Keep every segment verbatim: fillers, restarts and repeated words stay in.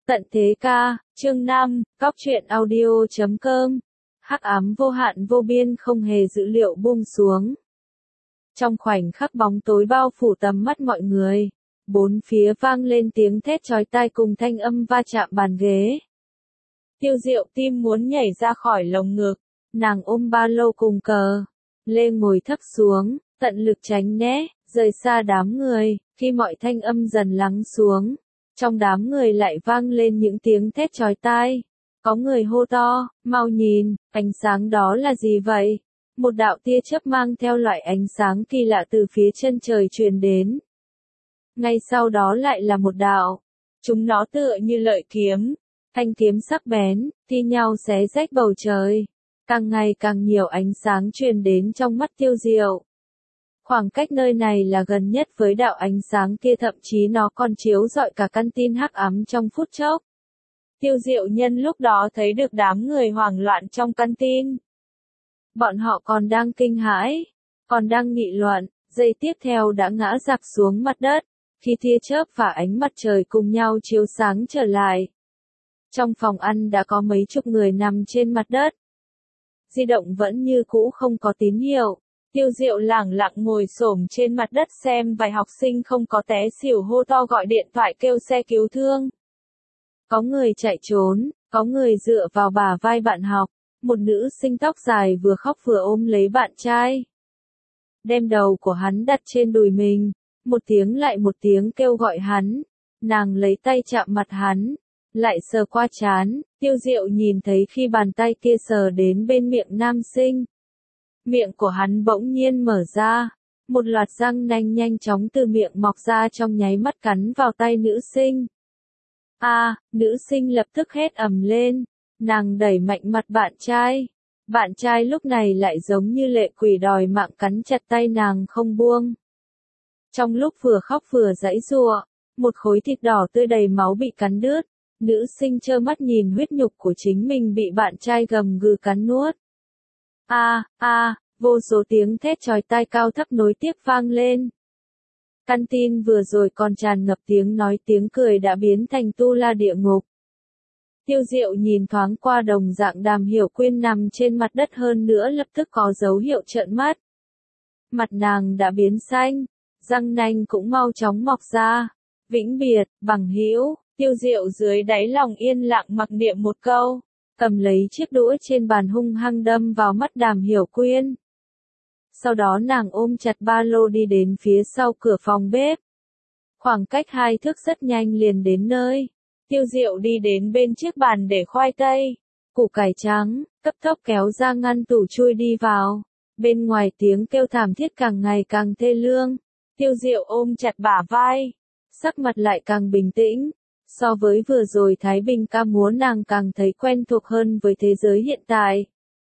Tận thế ca, chương năm, cóc truyện audio chấm com. Hắc ám vô hạn vô biên không hề dữ liệu buông xuống. Trong khoảnh khắc bóng tối bao phủ tầm mắt mọi người, bốn phía vang lên tiếng thét chói tai cùng thanh âm va chạm bàn ghế. Tiêu Diệu tim muốn nhảy ra khỏi lồng ngực, nàng ôm ba lô cùng cờ, lê ngồi thấp xuống, tận lực tránh né, rời xa đám người. Khi mọi thanh âm dần lắng xuống, trong đám người lại vang lên những tiếng thét chói tai. Có người hô to, mau nhìn, ánh sáng đó là gì vậy? Một đạo tia chớp mang theo loại ánh sáng kỳ lạ từ phía chân trời truyền đến. Ngay sau đó lại là một đạo. Chúng nó tựa như lợi kiếm, thanh kiếm sắc bén, thi nhau xé rách bầu trời. Càng ngày càng nhiều ánh sáng truyền đến trong mắt Tiêu Diệu. Khoảng cách nơi này là gần nhất với đạo ánh sáng kia, thậm chí nó còn chiếu rọi cả căn tin hắc ám trong phút chốc. Tiêu Diệu nhân lúc đó thấy được đám người hoảng loạn trong căn tin. Bọn họ còn đang kinh hãi, còn đang nghị luận, giây tiếp theo đã ngã rạp xuống mặt đất, khi tia chớp và ánh mặt trời cùng nhau chiếu sáng trở lại. Trong phòng ăn đã có mấy chục người nằm trên mặt đất. Di động vẫn như cũ không có tín hiệu. Tiêu Diệu lẳng lặng ngồi xổm trên mặt đất xem vài học sinh không có té xỉu hô to gọi điện thoại kêu xe cứu thương. Có người chạy trốn, có người dựa vào bả vai bạn học, một nữ sinh tóc dài vừa khóc vừa ôm lấy bạn trai. Đem đầu của hắn đặt trên đùi mình, một tiếng lại một tiếng kêu gọi hắn, nàng lấy tay chạm mặt hắn, lại sờ qua trán. Tiêu Diệu nhìn thấy khi bàn tay kia sờ đến bên miệng nam sinh. Miệng của hắn bỗng nhiên mở ra, một loạt răng nanh nhanh chóng từ miệng mọc ra trong nháy mắt cắn vào tay nữ sinh. A, à, nữ sinh lập tức hét ầm lên, nàng đẩy mạnh mặt bạn trai. Bạn trai lúc này lại giống như lệ quỷ đòi mạng cắn chặt tay nàng không buông. Trong lúc vừa khóc vừa giãy giụa, một khối thịt đỏ tươi đầy máu bị cắn đứt, nữ sinh trơ mắt nhìn huyết nhục của chính mình bị bạn trai gầm gừ cắn nuốt. A, a, vô số tiếng thét chói tai cao thấp nối tiếp vang lên. Căn tin vừa rồi còn tràn ngập tiếng nói tiếng cười đã biến thành tu la địa ngục. Tiêu Diệu nhìn thoáng qua đồng dạng Đàm Hiểu Quyên nằm trên mặt đất, hơn nữa lập tức có dấu hiệu trợn mắt. Mặt nàng đã biến xanh, răng nanh cũng mau chóng mọc ra. Vĩnh biệt, bằng hữu. Tiêu Diệu dưới đáy lòng yên lặng mặc niệm một câu, cầm lấy chiếc đũa trên bàn hung hăng đâm vào mắt Đàm Hiểu Quyên. Sau đó nàng ôm chặt ba lô đi đến phía sau cửa phòng bếp. Khoảng cách hai thước rất nhanh liền đến nơi. Tiêu Diệu đi đến bên chiếc bàn để khoai tây, củ cải trắng, cấp tốc kéo ra ngăn tủ chui đi vào. Bên ngoài tiếng kêu thảm thiết càng ngày càng thê lương. Tiêu Diệu ôm chặt bả vai, sắc mặt lại càng bình tĩnh. So với vừa rồi Thái Bình ca múa, nàng càng thấy quen thuộc hơn với thế giới hiện tại.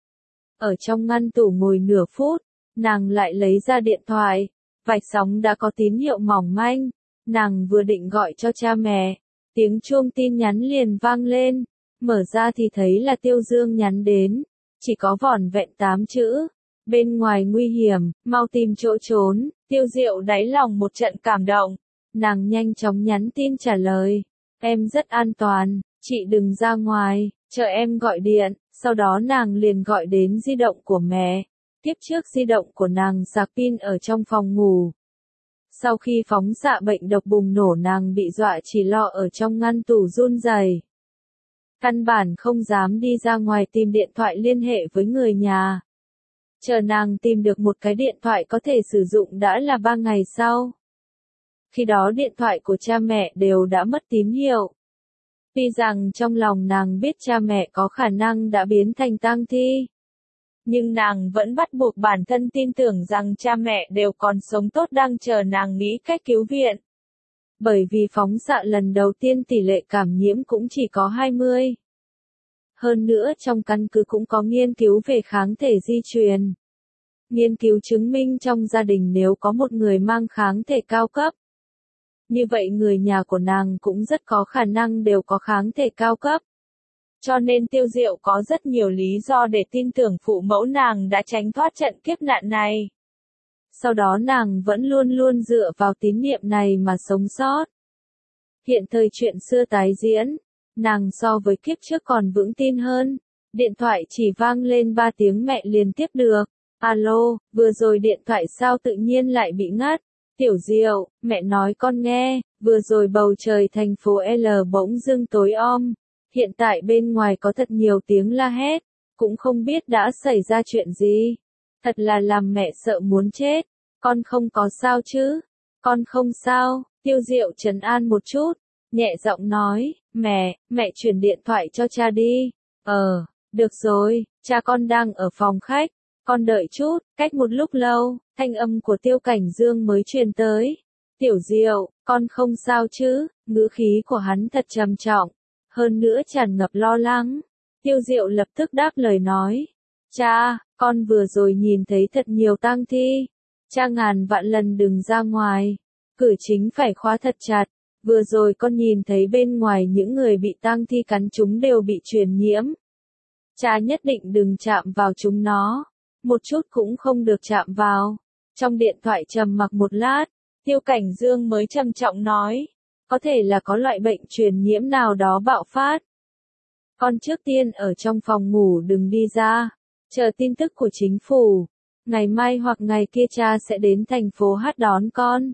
Ở trong ngăn tủ ngồi nửa phút, nàng lại lấy ra điện thoại. Vạch sóng đã có tín hiệu mỏng manh. Nàng vừa định gọi cho cha mẹ, tiếng chuông tin nhắn liền vang lên. Mở ra thì thấy là Tiêu Dương nhắn đến. Chỉ có vỏn vẹn tám chữ. Bên ngoài nguy hiểm, mau tìm chỗ trốn. Tiêu Diệu đáy lòng một trận cảm động. Nàng nhanh chóng nhắn tin trả lời. Em rất an toàn, chị đừng ra ngoài, chờ em gọi điện. Sau đó nàng liền gọi đến di động của mẹ. Tiếp trước di động của nàng sạc pin ở trong phòng ngủ. Sau khi phóng xạ bệnh độc bùng nổ, nàng bị dọa chỉ lo ở trong ngăn tủ run rẩy. Căn bản không dám đi ra ngoài tìm điện thoại liên hệ với người nhà. Chờ nàng tìm được một cái điện thoại có thể sử dụng đã là ba ngày sau. Khi đó điện thoại của cha mẹ đều đã mất tín hiệu. Tuy rằng trong lòng nàng biết cha mẹ có khả năng đã biến thành tang thi, nhưng nàng vẫn bắt buộc bản thân tin tưởng rằng cha mẹ đều còn sống tốt, đang chờ nàng nghĩ cách cứu viện. Bởi vì phóng xạ lần đầu tiên tỷ lệ cảm nhiễm cũng chỉ có hai mươi. Hơn nữa trong căn cứ cũng có nghiên cứu về kháng thể di truyền. Nghiên cứu chứng minh trong gia đình nếu có một người mang kháng thể cao cấp, như vậy người nhà của nàng cũng rất có khả năng đều có kháng thể cao cấp. Cho nên Tiêu Diệu có rất nhiều lý do để tin tưởng phụ mẫu nàng đã tránh thoát trận kiếp nạn này. Sau đó nàng vẫn luôn luôn dựa vào tín niệm này mà sống sót. Hiện thời chuyện xưa tái diễn, Nàng so với kiếp trước còn vững tin hơn. Điện thoại chỉ vang lên ba tiếng mẹ liền tiếp được. Alo, vừa rồi điện thoại sao tự nhiên lại bị ngắt? Tiểu Diệu, mẹ nói con nghe, vừa rồi bầu trời thành phố L bỗng dưng tối om. Hiện tại bên ngoài có thật nhiều tiếng la hét, cũng không biết đã xảy ra chuyện gì. Thật là làm mẹ sợ muốn chết. Con không có sao chứ? Con không sao, Tiêu Diệu trấn an một chút, nhẹ giọng nói, mẹ, mẹ chuyển điện thoại cho cha đi. Ờ, được rồi, cha con đang ở phòng khách, con đợi chút. Cách một lúc lâu, thanh âm của Tiêu Cảnh Dương mới truyền tới. Tiểu Diệu, con không sao chứ? Ngữ khí của hắn thật trầm trọng, hơn nữa tràn ngập lo lắng. Tiêu Diệu lập tức đáp lời nói, cha, con vừa rồi nhìn thấy thật nhiều tang thi. Cha ngàn vạn lần đừng ra ngoài, cửa chính phải khóa thật chặt. Vừa rồi con nhìn thấy bên ngoài những người bị tang thi cắn chúng đều bị truyền nhiễm. Cha nhất định đừng chạm vào chúng nó, một chút cũng không được chạm vào. Trong điện thoại trầm mặc một lát, Tiêu Cảnh Dương mới trầm trọng nói, có thể là có loại bệnh truyền nhiễm nào đó bạo phát. Con trước tiên ở trong phòng ngủ đừng đi ra, chờ tin tức của chính phủ. Ngày mai hoặc ngày kia cha sẽ đến thành phố Hát đón con.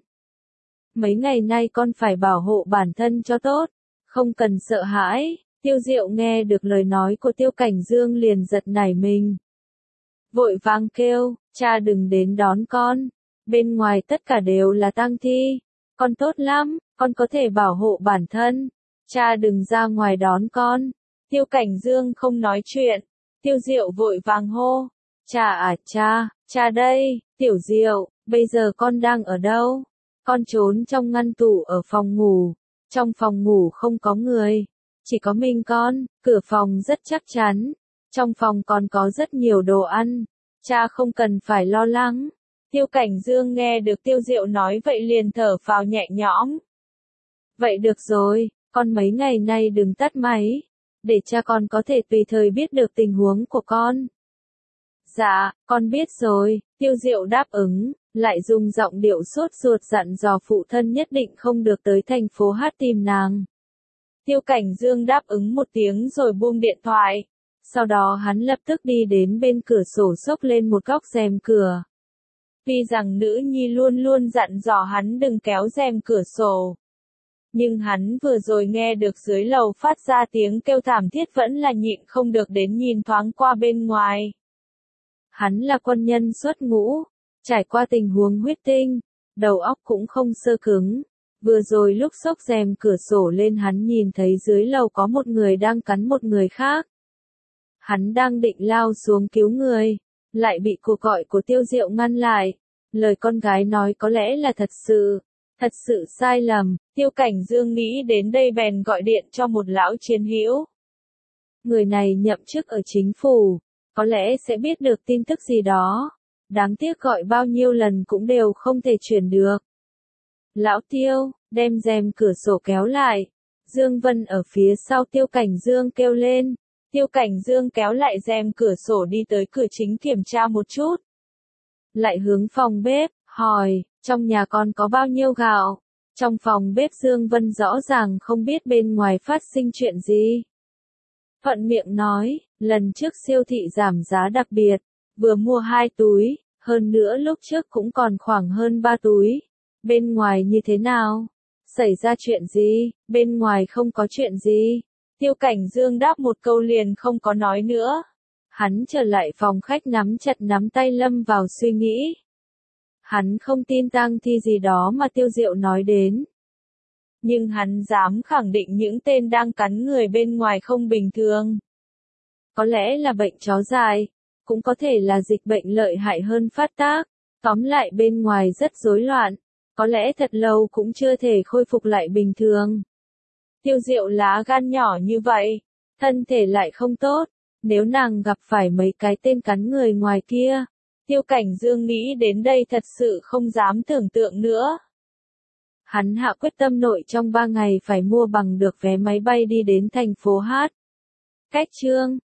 Mấy ngày nay con phải bảo hộ bản thân cho tốt, không cần sợ hãi. Tiêu Diệu nghe được lời nói của Tiêu Cảnh Dương liền giật nảy mình. Vội vàng kêu, cha đừng đến đón con. Bên ngoài tất cả đều là tang thi. Con tốt lắm, con có thể bảo hộ bản thân. Cha đừng ra ngoài đón con. Tiêu Cảnh Dương không nói chuyện. Tiêu Diệu vội vàng hô. Cha à cha, cha đây, Tiểu Diệu, bây giờ con đang ở đâu? Con trốn trong ngăn tủ ở phòng ngủ. Trong phòng ngủ không có người, chỉ có mình con, cửa phòng rất chắc chắn. Trong phòng còn có rất nhiều đồ ăn. Cha không cần phải lo lắng. Tiêu Cảnh Dương nghe được Tiêu Diệu nói vậy liền thở phào nhẹ nhõm. Vậy được rồi, con mấy ngày nay đừng tắt máy, để cha con có thể tùy thời biết được tình huống của con. Dạ, con biết rồi, Tiêu Diệu đáp ứng, lại dùng giọng điệu sốt ruột dặn dò phụ thân nhất định không được tới thành phố Hát tìm nàng. Tiêu Cảnh Dương đáp ứng một tiếng rồi buông điện thoại. Sau đó hắn lập tức đi đến bên cửa sổ xốc lên một góc rèm cửa. Tuy rằng nữ nhi luôn luôn dặn dò hắn đừng kéo rèm cửa sổ, nhưng hắn vừa rồi nghe được dưới lầu phát ra tiếng kêu thảm thiết vẫn là nhịn không được đến nhìn thoáng qua bên ngoài. Hắn là quân nhân xuất ngũ, trải qua tình huống huyết tinh, đầu óc cũng không sơ cứng. Vừa rồi lúc xốc rèm cửa sổ lên hắn nhìn thấy dưới lầu có một người đang cắn một người khác. Hắn đang định lao xuống cứu người, lại bị cuộc gọi của Tiêu Diệu ngăn lại. Lời con gái nói có lẽ là thật sự, thật sự sai lầm. Tiêu Cảnh Dương nghĩ đến đây bèn gọi điện cho một lão chiến hữu. Người này nhậm chức ở chính phủ, có lẽ sẽ biết được tin tức gì đó. Đáng tiếc gọi bao nhiêu lần cũng đều không thể chuyển được. Lão Tiêu, đem rèm cửa sổ kéo lại. Dương Vân ở phía sau Tiêu Cảnh Dương kêu lên. Tiêu Cảnh Dương kéo lại rèm cửa sổ đi tới cửa chính kiểm tra một chút. Lại hướng phòng bếp, hỏi, trong nhà con có bao nhiêu gạo? Trong phòng bếp Dương Vân rõ ràng không biết bên ngoài phát sinh chuyện gì. Thuận miệng nói, lần trước siêu thị giảm giá đặc biệt, vừa mua hai túi, hơn nữa lúc trước cũng còn khoảng hơn ba túi. Bên ngoài như thế nào? Xảy ra chuyện gì? Bên ngoài không có chuyện gì. Tiêu Cảnh Dương đáp một câu liền không có nói nữa. Hắn trở lại phòng khách nắm chặt nắm tay lâm vào suy nghĩ. Hắn không tin tang thi gì đó mà Tiêu Diệu nói đến. Nhưng hắn dám khẳng định những tên đang cắn người bên ngoài không bình thường. Có lẽ là bệnh chó dại, cũng có thể là dịch bệnh lợi hại hơn phát tác. Tóm lại bên ngoài rất rối loạn, có lẽ thật lâu cũng chưa thể khôi phục lại bình thường. Tiêu Diệu lá gan nhỏ như vậy, thân thể lại không tốt, nếu nàng gặp phải mấy cái tên cắn người ngoài kia. Tiêu Cảnh Dương nghĩ đến đây thật sự không dám tưởng tượng nữa. Hắn hạ quyết tâm nội trong ba ngày phải mua bằng được vé máy bay đi đến thành phố Hát. Cách chương